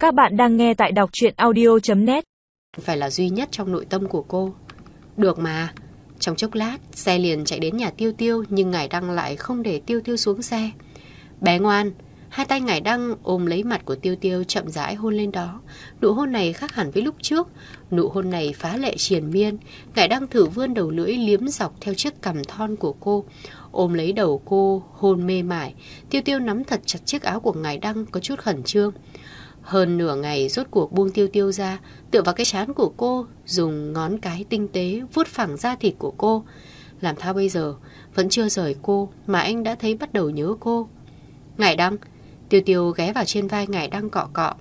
Các bạn đang nghe tại đọc truyện audio.net. Phải là duy nhất trong nội tâm của cô. Được mà. Trong chốc lát, xe liền chạy đến nhà Tiêu Tiêu, nhưng Ngải Đăng lại không để Tiêu Tiêu xuống xe. Bé ngoan. Hai tay Ngải Đăng ôm lấy mặt của Tiêu Tiêu, chậm rãi hôn lên đó. Nụ hôn này khác hẳn với lúc trước. Nụ hôn này phá lệ triền miên. Ngải Đăng thử vươn đầu lưỡi liếm dọc theo chiếc cằm thon của cô, ôm lấy đầu cô, hôn mê mải. Tiêu Tiêu nắm thật chặt chiếc áo của Ngải Đăng, có chút khẩn trương. Hơn nửa ngày rốt cuộc buông Tiêu Tiêu ra, tựa vào cái trán của cô, dùng ngón cái tinh tế vuốt phẳng da thịt của cô. Làm sao bây giờ, vẫn chưa rời cô mà anh đã thấy bắt đầu nhớ cô. Ngải Đăng. Tiêu Tiêu ghé vào trên vai Ngải Đăng cọ cọ.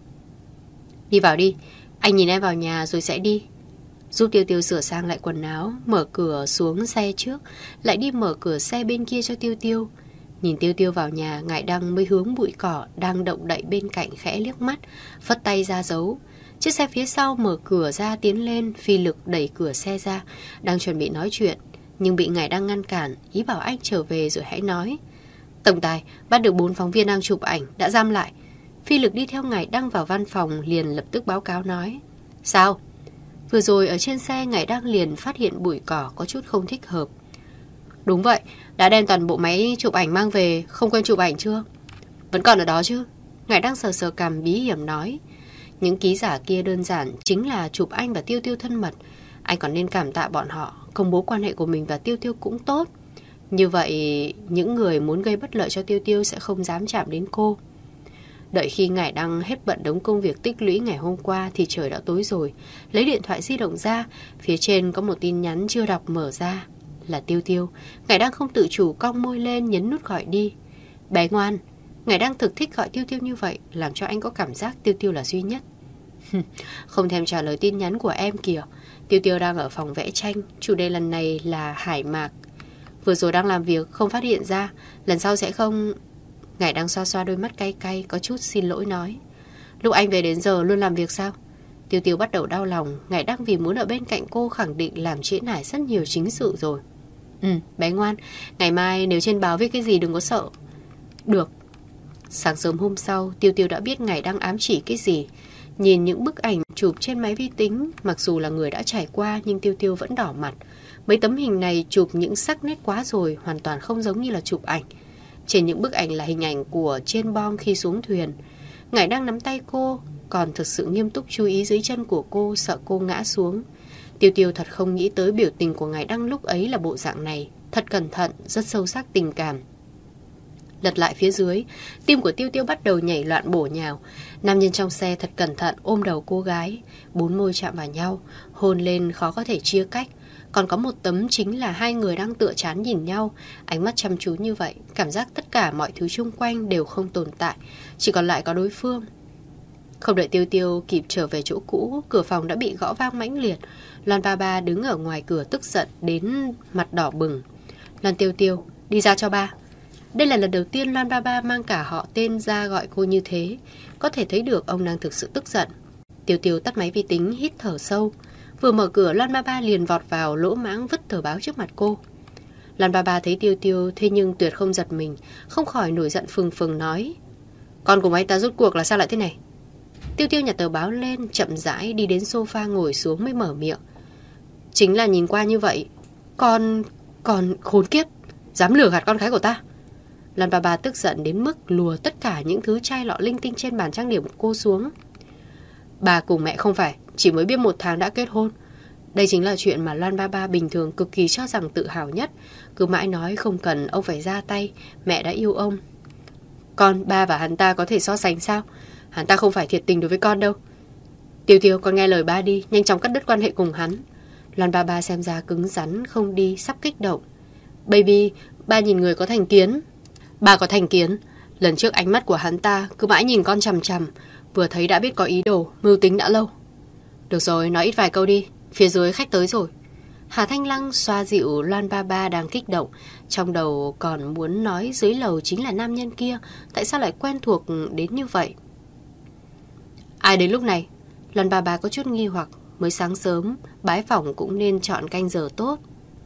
Đi vào đi, anh nhìn em vào nhà rồi sẽ đi. Giúp Tiêu Tiêu sửa sang lại quần áo, mở cửa xuống xe trước, lại đi mở cửa xe bên kia cho Tiêu Tiêu. Nhìn Tiêu Tiêu vào nhà, Ngải Đăng mới hướng bụi cỏ đang động đậy bên cạnh khẽ liếc mắt, phất tay ra dấu. Chiếc xe phía sau mở cửa ra tiến lên, Phi Lực đẩy cửa xe ra, đang chuẩn bị nói chuyện, nhưng bị Ngải Đăng ngăn cản, ý bảo anh trở về rồi hãy nói. Tổng tài, bắt được 4 phóng viên đang chụp ảnh, đã giam lại. Phi Lực đi theo Ngải Đăng vào văn phòng, liền lập tức báo cáo nói. Sao? Vừa rồi ở trên xe, Ngải Đăng liền phát hiện bụi cỏ có chút không thích hợp. Đúng vậy, đã đem toàn bộ máy chụp ảnh mang về, không quên chụp ảnh chưa? Vẫn còn ở đó chứ? Ngải Đăng sờ sờ cằm bí hiểm nói. Những ký giả kia đơn giản chính là chụp anh và Tiêu Tiêu thân mật. Anh còn nên cảm tạ bọn họ, công bố quan hệ của mình và Tiêu Tiêu cũng tốt. Như vậy, những người muốn gây bất lợi cho Tiêu Tiêu sẽ không dám chạm đến cô. Đợi khi Ngải Đăng hết bận đống công việc tích lũy ngày hôm qua thì trời đã tối rồi. Lấy điện thoại di động ra, phía trên có một tin nhắn chưa đọc mở ra. Là Tiêu Tiêu. Ngải Đăng không tự chủ cong môi lên, nhấn nút gọi đi. Bé ngoan. Ngải Đăng thực thích gọi Tiêu Tiêu như vậy, làm cho anh có cảm giác Tiêu Tiêu là duy nhất. Không thèm trả lời tin nhắn của em kìa. Tiêu Tiêu đang ở phòng vẽ tranh, chủ đề lần này là hải mạc. Vừa rồi đang làm việc không phát hiện ra, lần sau sẽ không. Ngải Đăng xoa xoa đôi mắt cay cay, có chút xin lỗi nói. Lúc anh về đến giờ luôn làm việc sao? Tiêu Tiêu bắt đầu đau lòng. Ngải Đăng vì muốn ở bên cạnh cô khẳng định làm trễ nải rất nhiều chính sự rồi. Bé ngoan, ngày mai nếu trên báo viết cái gì đừng có sợ. Được. Sáng sớm hôm sau, Tiêu Tiêu đã biết Ngải Đăng ám chỉ cái gì. Nhìn những bức ảnh chụp trên máy vi tính, mặc dù là người đã trải qua nhưng Tiêu Tiêu vẫn đỏ mặt. Mấy tấm hình này chụp những sắc nét quá rồi, hoàn toàn không giống như là chụp ảnh. Trên những bức ảnh là hình ảnh của trên bong khi xuống thuyền. Ngải Đăng nắm tay cô, còn thực sự nghiêm túc chú ý dưới chân của cô, sợ cô ngã xuống. Tiêu Tiêu thật không nghĩ tới biểu tình của Ngải Đăng lúc ấy là bộ dạng này. Thật cẩn thận, rất sâu sắc tình cảm. Lật lại phía dưới, tim của Tiêu Tiêu bắt đầu nhảy loạn bổ nhào. Nam nhân trong xe thật cẩn thận ôm đầu cô gái, 4 môi chạm vào nhau, hôn lên khó có thể chia cách. Còn có một tấm chính là hai người đang tựa trán nhìn nhau, ánh mắt chăm chú như vậy, cảm giác tất cả mọi thứ xung quanh đều không tồn tại, chỉ còn lại có đối phương. Không đợi Tiêu Tiêu kịp trở về chỗ cũ, cửa phòng đã bị gõ vang mãnh liệt. Loan ba ba đứng ở ngoài cửa tức giận đến mặt đỏ bừng. Loan Tiêu Tiêu, đi ra cho ba. Đây là lần đầu tiên Loan ba ba mang cả họ tên ra gọi cô như thế, có thể thấy được ông đang thực sự tức giận. Tiêu Tiêu tắt máy vi tính, hít thở sâu. Vừa mở cửa, Loan ba ba liền vọt vào, lỗ mãng vứt tờ báo trước mặt cô. Loan ba ba thấy Tiêu Tiêu thế nhưng tuyệt không giật mình, không khỏi nổi giận phừng phừng nói. Con của anh ta rốt cuộc là sao lại thế này? Tiêu Tiêu nhặt tờ báo lên, chậm rãi đi đến sofa ngồi xuống mới mở miệng. Chính là nhìn qua như vậy, con khốn kiếp, dám lừa gạt con gái của ta. Loan ba ba tức giận đến mức lùa tất cả những thứ chai lọ linh tinh trên bàn trang điểm của cô xuống. Bà cùng mẹ không phải chỉ mới biết 1 tháng đã kết hôn. Đây chính là chuyện mà Loan ba ba bình thường cực kỳ cho rằng tự hào nhất. Cứ mãi nói không cần ông phải ra tay, mẹ đã yêu ông. Con, ba và hắn ta có thể so sánh sao? Hắn ta không phải thiệt tình đối với con đâu. Tiêu Tiêu, con nghe lời ba đi, nhanh chóng cắt đứt quan hệ cùng hắn. Loan ba ba xem ra cứng rắn không đi, sắp kích động. Baby, ba nhìn người có thành kiến. Ba có thành kiến. Lần trước ánh mắt của hắn ta cứ mãi nhìn con chằm chằm, vừa thấy đã biết có ý đồ, mưu tính đã lâu. Được rồi, nói ít vài câu đi, phía dưới khách tới rồi. Hà Thanh Lăng xoa dịu Loan ba ba đang kích động, trong đầu còn muốn nói dưới lầu chính là nam nhân kia, tại sao lại quen thuộc đến như vậy? Ai đến lúc này? Loan ba ba có chút nghi hoặc, mới sáng sớm, bái phỏng cũng nên chọn canh giờ tốt.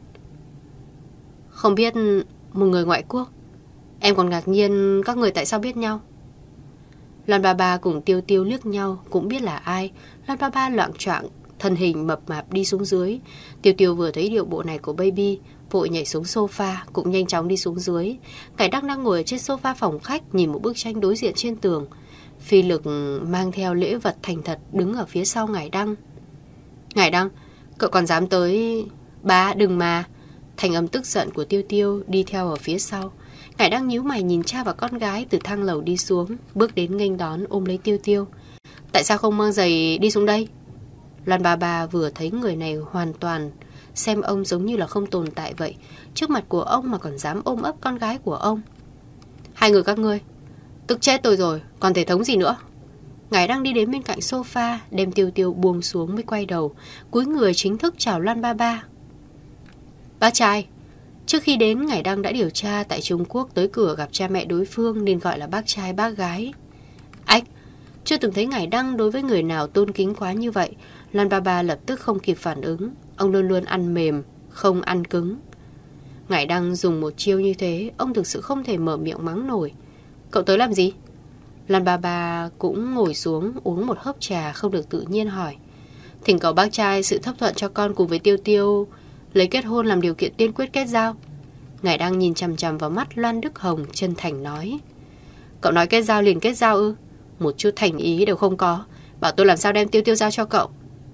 Không biết, một người ngoại quốc. Em còn ngạc nhiên các người tại sao biết nhau. Loan Ba Ba cùng Tiêu Tiêu liếc nhau, cũng biết là ai. Loan Ba Ba loạng choạng, thân hình mập mạp đi xuống dưới. Tiêu Tiêu vừa thấy điệu bộ này của baby, vội nhảy xuống sofa, cũng nhanh chóng đi xuống dưới. Ngải Đăng đang ngồi ở trên sofa phòng khách, nhìn một bức tranh đối diện trên tường. Phi Lực mang theo lễ vật thành thật đứng ở phía sau Ngải Đăng. Ngải Đăng, cậu còn dám tới... Ba, đừng mà. Thành âm tức giận của Tiêu Tiêu đi theo ở phía sau. Ngải Đăng nhíu mày nhìn cha và con gái từ thang lầu đi xuống, bước đến nghênh đón ôm lấy Tiêu Tiêu. Tại sao không mang giày đi xuống đây? Loan Ba Ba vừa thấy người này hoàn toàn xem ông giống như là không tồn tại vậy. Trước mặt của ông mà còn dám ôm ấp con gái của ông. Hai người các ngươi, tức chết tôi rồi, còn thể thống gì nữa? Ngải Đăng đi đến bên cạnh sofa, đem Tiêu Tiêu buông xuống mới quay đầu, cúi người chính thức chào Loan Ba Ba. Bác trai. Trước khi đến, Ngải Đăng đã điều tra tại Trung Quốc, tới cửa gặp cha mẹ đối phương nên gọi là bác trai bác gái. Ách, chưa từng thấy Ngải Đăng đối với người nào tôn kính quá như vậy. Loan Ba Ba lập tức không kịp phản ứng. Ông luôn luôn ăn mềm, không ăn cứng. Ngải Đăng dùng một chiêu như thế, ông thực sự không thể mở miệng mắng nổi. Cậu tới làm gì? Loan Ba Ba cũng ngồi xuống uống một hớp trà, không được tự nhiên hỏi. Thỉnh cầu bác trai sự chấp thuận cho con cùng với Tiêu Tiêu lấy kết hôn làm điều kiện tiên quyết kết giao. Ngải Đăng nhìn chằm chằm vào mắt Loan Đức Hồng, chân thành nói. Cậu nói kết giao liền kết giao ư? Một chút thành ý đều không có. Bảo tôi làm sao đem Tiêu Tiêu giao cho cậu.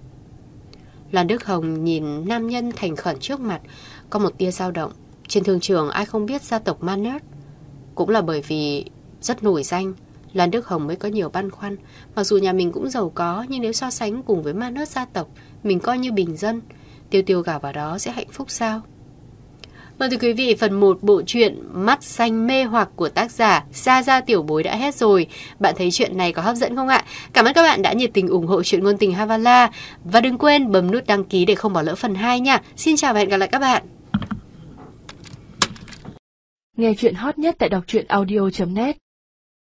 Loan Đức Hồng nhìn nam nhân thành khẩn trước mặt, có một tia dao động. Trên thương trường ai không biết gia tộc Manert. Cũng là bởi vì rất nổi danh, Loan Đức Hồng mới có nhiều băn khoăn. Mặc dù nhà mình cũng giàu có, nhưng nếu so sánh cùng với Manert gia tộc, mình coi như bình dân. Tiêu Tiêu gả vào đó sẽ hạnh phúc sao? Vâng thưa quý vị, phần 1 bộ truyện Mắt Xanh Mê Hoặc của tác giả Gia Gia Tiểu Bối đã hết rồi. Bạn thấy chuyện này có hấp dẫn không ạ? Cảm ơn các bạn đã nhiệt tình ủng hộ truyện ngôn tình Havala. Và đừng quên bấm nút đăng ký để không bỏ lỡ phần 2 nha. Xin chào và hẹn gặp lại các bạn. Nghe chuyện hot nhất tại đọc truyện audio.net